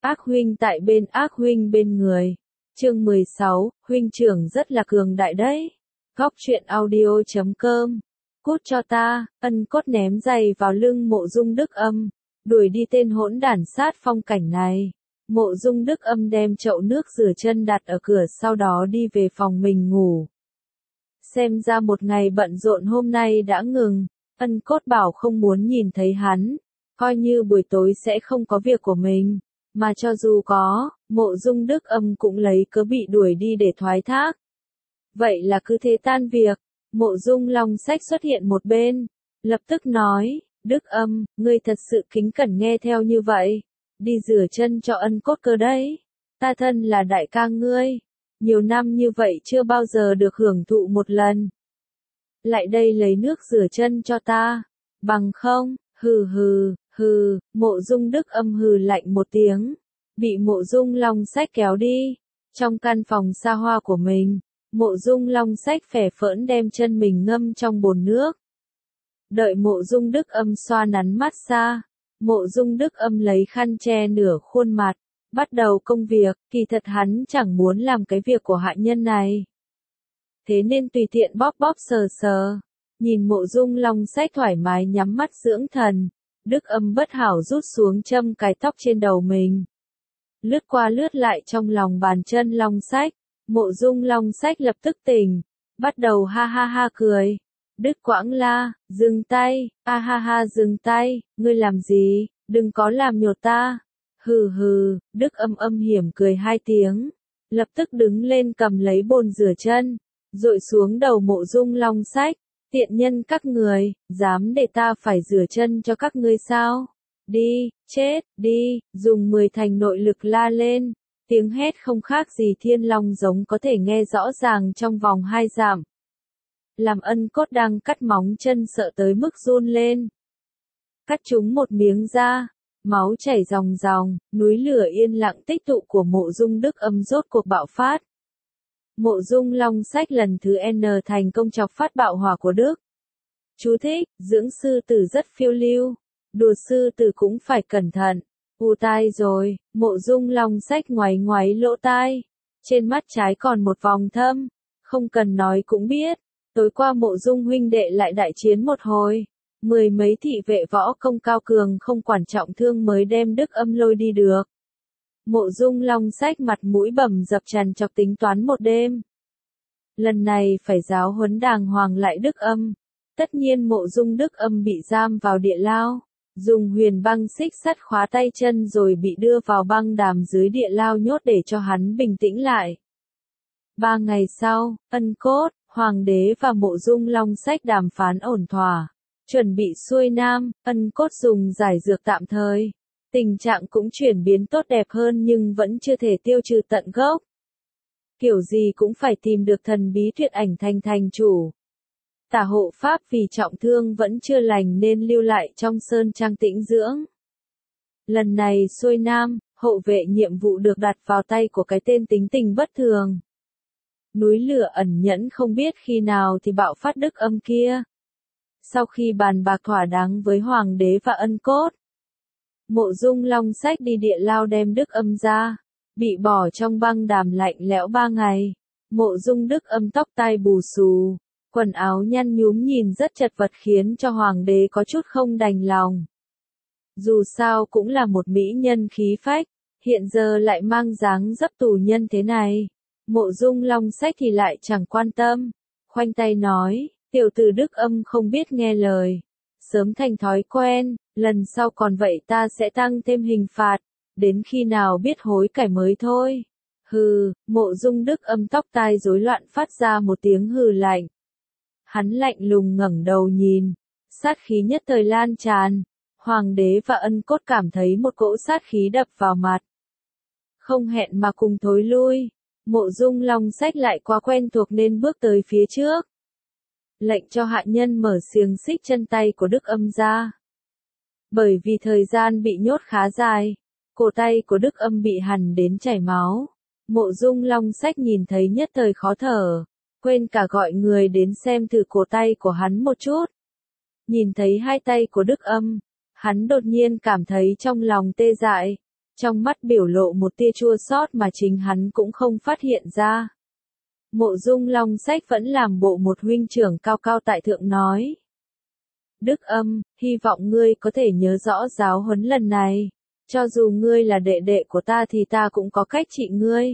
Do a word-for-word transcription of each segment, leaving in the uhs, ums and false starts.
Ác huynh tại bên, ác huynh bên người. Chương mười sáu, huynh trưởng rất là cường đại đấy. Góc truyện audio chấm com. Cút cho ta, Ân Cốt ném giày vào lưng Mộ Dung Đức Âm, đuổi đi tên hỗn đản sát phong cảnh này. Mộ Dung Đức Âm đem chậu nước rửa chân đặt ở cửa, sau đó đi về phòng mình ngủ. Xem ra một ngày bận rộn hôm nay đã ngừng. Ân Cốt bảo không muốn nhìn thấy hắn, coi như buổi tối sẽ không có việc của mình. Mà cho dù có, Mộ Dung Đức Âm cũng lấy cớ bị đuổi đi để thoái thác. Vậy là cứ thế tan việc. Mộ Dung Long Sách xuất hiện một bên, lập tức nói, Đức Âm, ngươi thật sự kính cẩn nghe theo như vậy. Đi rửa chân cho Ân Cốt cơ đấy. Ta thân là đại ca ngươi, nhiều năm như vậy chưa bao giờ được hưởng thụ một lần. Lại đây lấy nước rửa chân cho ta, bằng không, hừ hừ, hừ, Mộ Dung Đức Âm hừ lạnh một tiếng, bị Mộ Dung Long Sách kéo đi. Trong căn phòng xa hoa của mình, Mộ Dung Long Sách phè phỡn đem chân mình ngâm trong bồn nước. Đợi Mộ Dung Đức Âm xoa nắn mát xa, Mộ Dung Đức Âm lấy khăn che nửa khuôn mặt, bắt đầu công việc. Kỳ thật hắn chẳng muốn làm cái việc của hạ nhân này, thế nên tùy tiện bóp bóp sờ sờ. Nhìn Mộ Dung Long Sách thoải mái nhắm mắt dưỡng thần, Đức Âm bất hảo rút xuống châm cài tóc trên đầu mình. Lướt qua lướt lại trong lòng bàn chân Long Sách, Mộ Dung Long Sách lập tức tỉnh, bắt đầu ha ha ha cười. Đức Quãng la, dừng tay, a ha ha dừng tay, ngươi làm gì, đừng có làm nhột ta. Hừ hừ, Đức Âm âm hiểm cười hai tiếng, lập tức đứng lên cầm lấy bồn rửa chân, dội xuống đầu Mộ Dung Long Sách. Tiện nhân các người, dám để ta phải rửa chân cho các ngươi sao? Đi, chết, đi, dùng mười thành nội lực la lên. Tiếng hét không khác gì thiên long giống có thể nghe rõ ràng trong vòng hai dặm. Làm Ân Cốt đang cắt móng chân sợ tới mức run lên. Cắt chúng một miếng da, máu chảy ròng ròng, núi lửa yên lặng tích tụ của Mộ Dung Đức Âm rốt cuộc bạo phát. Mộ Dung Long Sách lần thứ N thành công chọc phát bạo hỏa của Đức. Chú thích, dưỡng sư tử rất phiêu lưu, đùa sư tử cũng phải cẩn thận. U tai rồi, Mộ Dung Long Sách ngoáy ngoáy lỗ tai, trên mắt trái còn một vòng thâm, không cần nói cũng biết, tối qua Mộ Dung huynh đệ lại đại chiến một hồi, mười mấy thị vệ võ công cao cường không quản trọng thương mới đem Đức Âm lôi đi được. Mộ Dung Long Sách mặt mũi bầm dập tràn trọc tính toán một đêm. Lần này phải giáo huấn đàng hoàng lại Đức Âm. Tất nhiên Mộ Dung Đức Âm bị giam vào địa lao, dùng huyền băng xích sắt khóa tay chân rồi bị đưa vào băng đàm dưới địa lao nhốt để cho hắn bình tĩnh lại. Ba ngày sau, Ân Cốt, Hoàng đế và Mộ Dung Long Sách đàm phán ổn thỏa, chuẩn bị xuôi nam. Ân Cốt dùng giải dược tạm thời, tình trạng cũng chuyển biến tốt đẹp hơn nhưng vẫn chưa thể tiêu trừ tận gốc. Kiểu gì cũng phải tìm được thần bí Tuyệt Ảnh Thành thành chủ. Tả hộ pháp vì trọng thương vẫn chưa lành nên lưu lại trong sơn trang tĩnh dưỡng. Lần này xuôi nam, hộ vệ nhiệm vụ được đặt vào tay của cái tên tính tình bất thường. Núi lửa ẩn nhẫn không biết khi nào thì bạo phát Đức Âm kia. Sau khi bàn bạc thỏa đáng với Hoàng đế và Ân Cốt, Mộ Dung Long Sách đi địa lao đem Đức Âm ra, bị bỏ trong băng đàm lạnh lẽo ba ngày. Mộ Dung Đức Âm tóc tai bù xù, quần áo nhăn nhúm nhìn rất chật vật khiến cho Hoàng đế có chút không đành lòng. Dù sao cũng là một mỹ nhân khí phách, hiện giờ lại mang dáng dấp tù nhân thế này. Mộ Dung Long Sách thì lại chẳng quan tâm, khoanh tay nói, tiểu tử Đức Âm không biết nghe lời, sớm thành thói quen, lần sau còn vậy ta sẽ tăng thêm hình phạt, đến khi nào biết hối cải mới thôi. Hừ, Mộ Dung Đức Âm tóc tai rối loạn phát ra một tiếng hừ lạnh. Hắn lạnh lùng ngẩng đầu nhìn, sát khí nhất thời lan tràn. Hoàng đế và Ân Cốt cảm thấy một cỗ sát khí đập vào mặt, không hẹn mà cùng thối lui. Mộ Dung Long Sách lại quá quen thuộc nên bước tới phía trước, lệnh cho hạ nhân mở xiềng xích chân tay của Đức Âm ra. Bởi vì thời gian bị nhốt khá dài, cổ tay của Đức Âm bị hằn đến chảy máu. Mộ Dung Long Sách nhìn thấy nhất thời khó thở, quên cả gọi người đến xem thử cổ tay của hắn một chút. Nhìn thấy hai tay của Đức Âm, hắn đột nhiên cảm thấy trong lòng tê dại, trong mắt biểu lộ một tia chua xót mà chính hắn cũng không phát hiện ra. Mộ Dung Long Sách vẫn làm bộ một huynh trưởng cao cao tại thượng nói. Đức Âm, hy vọng ngươi có thể nhớ rõ giáo huấn lần này. Cho dù ngươi là đệ đệ của ta thì ta cũng có cách trị ngươi.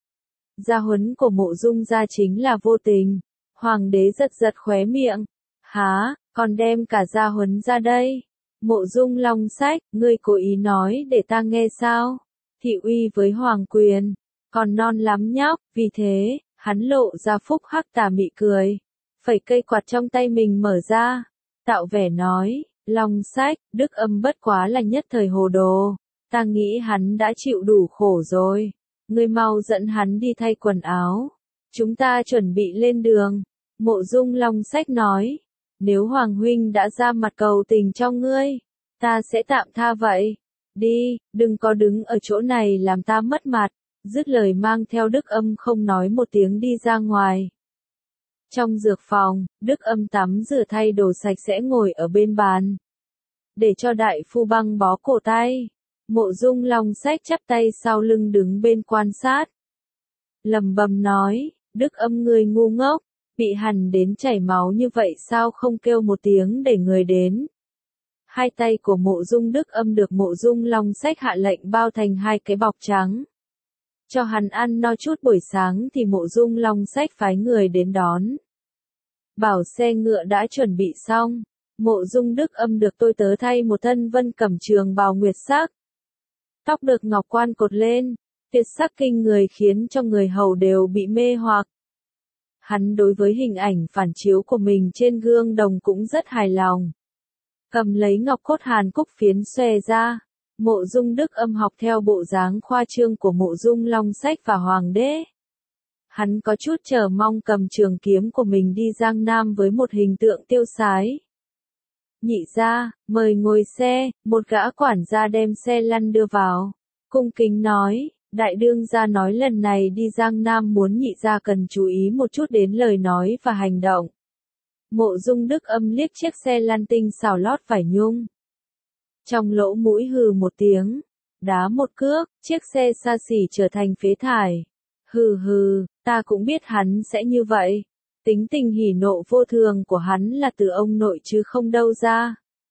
Gia huấn của Mộ Dung gia chính là vô tình. Hoàng đế giật giật khóe miệng. Há, còn đem cả gia huấn ra đây. Mộ Dung Long Sách, ngươi cố ý nói để ta nghe sao? Thị uy với hoàng quyền, còn non lắm nhóc, vì thế, hắn lộ ra phúc hắc tà mị cười. Phẩy cây quạt trong tay mình mở ra, tạo vẻ nói, Long Sách, Đức Âm bất quá là nhất thời hồ đồ. Ta nghĩ hắn đã chịu đủ khổ rồi. Ngươi mau dẫn hắn đi thay quần áo. Chúng ta chuẩn bị lên đường. Mộ Dung Long Sách nói. Nếu Hoàng huynh đã ra mặt cầu tình cho ngươi, ta sẽ tạm tha vậy. Đi, đừng có đứng ở chỗ này làm ta mất mặt. Dứt lời mang theo Đức Âm không nói một tiếng đi ra ngoài. Trong dược phòng, Đức Âm tắm rửa thay đồ sạch sẽ ngồi ở bên bàn. Để cho đại phu băng bó cổ tay. Mộ Dung Long Sách chắp tay sau lưng đứng bên quan sát. Lầm bầm nói, Đức Âm ngươi ngu ngốc, bị hằn đến chảy máu như vậy sao không kêu một tiếng để người đến. Hai tay của Mộ Dung Đức Âm được Mộ Dung Long Sách hạ lệnh bao thành hai cái bọc trắng. Cho hắn ăn no chút buổi sáng thì Mộ Dung Long Sách phái người đến đón. Bảo xe ngựa đã chuẩn bị xong, Mộ Dung Đức Âm được tôi tớ thay một thân vân cẩm trường bào nguyệt sắc. Tóc được ngọc quan cột lên, tuyệt sắc kinh người khiến cho người hầu đều bị mê hoặc. Hắn đối với hình ảnh phản chiếu của mình trên gương đồng cũng rất hài lòng. Cầm lấy ngọc cốt hàn cúc phiến xòe ra, Mộ Dung Đức Âm học theo bộ dáng khoa trương của Mộ Dung Long Sách và Hoàng đế. Hắn có chút chờ mong cầm trường kiếm của mình đi Giang Nam với một hình tượng tiêu sái. Nhị gia, mời ngồi xe, một gã quản gia đem xe lăn đưa vào. Cung kính nói, đại đương gia nói lần này đi Giang Nam muốn nhị gia cần chú ý một chút đến lời nói và hành động. Mộ Dung Đức Âm liếc chiếc xe lăn tinh xảo lót vải nhung. Trong lỗ mũi hừ một tiếng, đá một cước, chiếc xe xa xỉ trở thành phế thải. Hừ hừ, ta cũng biết hắn sẽ như vậy. Tính tình hỉ nộ vô thường của hắn là từ ông nội chứ không đâu ra.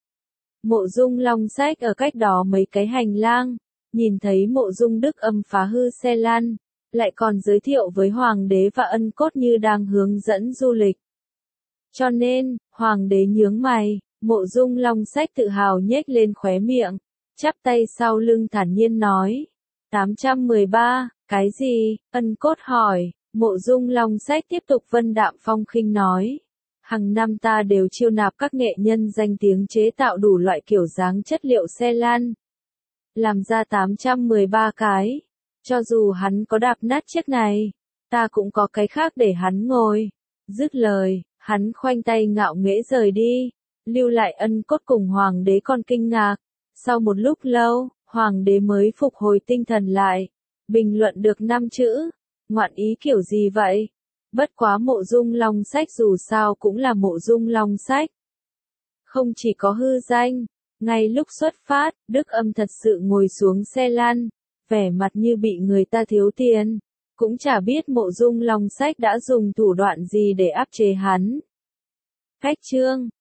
Mộ Dung Long Sách ở cách đó mấy cái hành lang, nhìn thấy Mộ Dung Đức Âm phá hư xe lăn, lại còn giới thiệu với Hoàng đế và ân cốt như đang hướng dẫn du lịch. Cho nên, Hoàng đế nhướng mày, Mộ Dung Long Sách tự hào nhếch lên khóe miệng, chắp tay sau lưng thản nhiên nói. tám trăm mười ba, cái gì? Ân cốt hỏi. Mộ Dung Long Sách tiếp tục vân đạm phong khinh nói. Hàng năm ta đều chiêu nạp các nghệ nhân danh tiếng chế tạo đủ loại kiểu dáng chất liệu xe lăn. Làm ra tám trăm mười ba cái. Cho dù hắn có đạp nát chiếc này, ta cũng có cái khác để hắn ngồi. Dứt lời, hắn khoanh tay ngạo nghễ rời đi, lưu lại ân cốt cùng Hoàng đế còn kinh ngạc. Sau một lúc lâu, Hoàng đế mới phục hồi tinh thần lại, bình luận được năm chữ. Ngoạn ý kiểu gì vậy? Bất quá Mộ Dung Long Sách dù sao cũng là Mộ Dung Long Sách. Không chỉ có hư danh, ngay lúc xuất phát, Đức Âm thật sự ngồi xuống xe lăn, vẻ mặt như bị người ta thiếu tiền. Cũng chả biết Mộ Dung Long Sách đã dùng thủ đoạn gì để áp chế hắn. Cách chương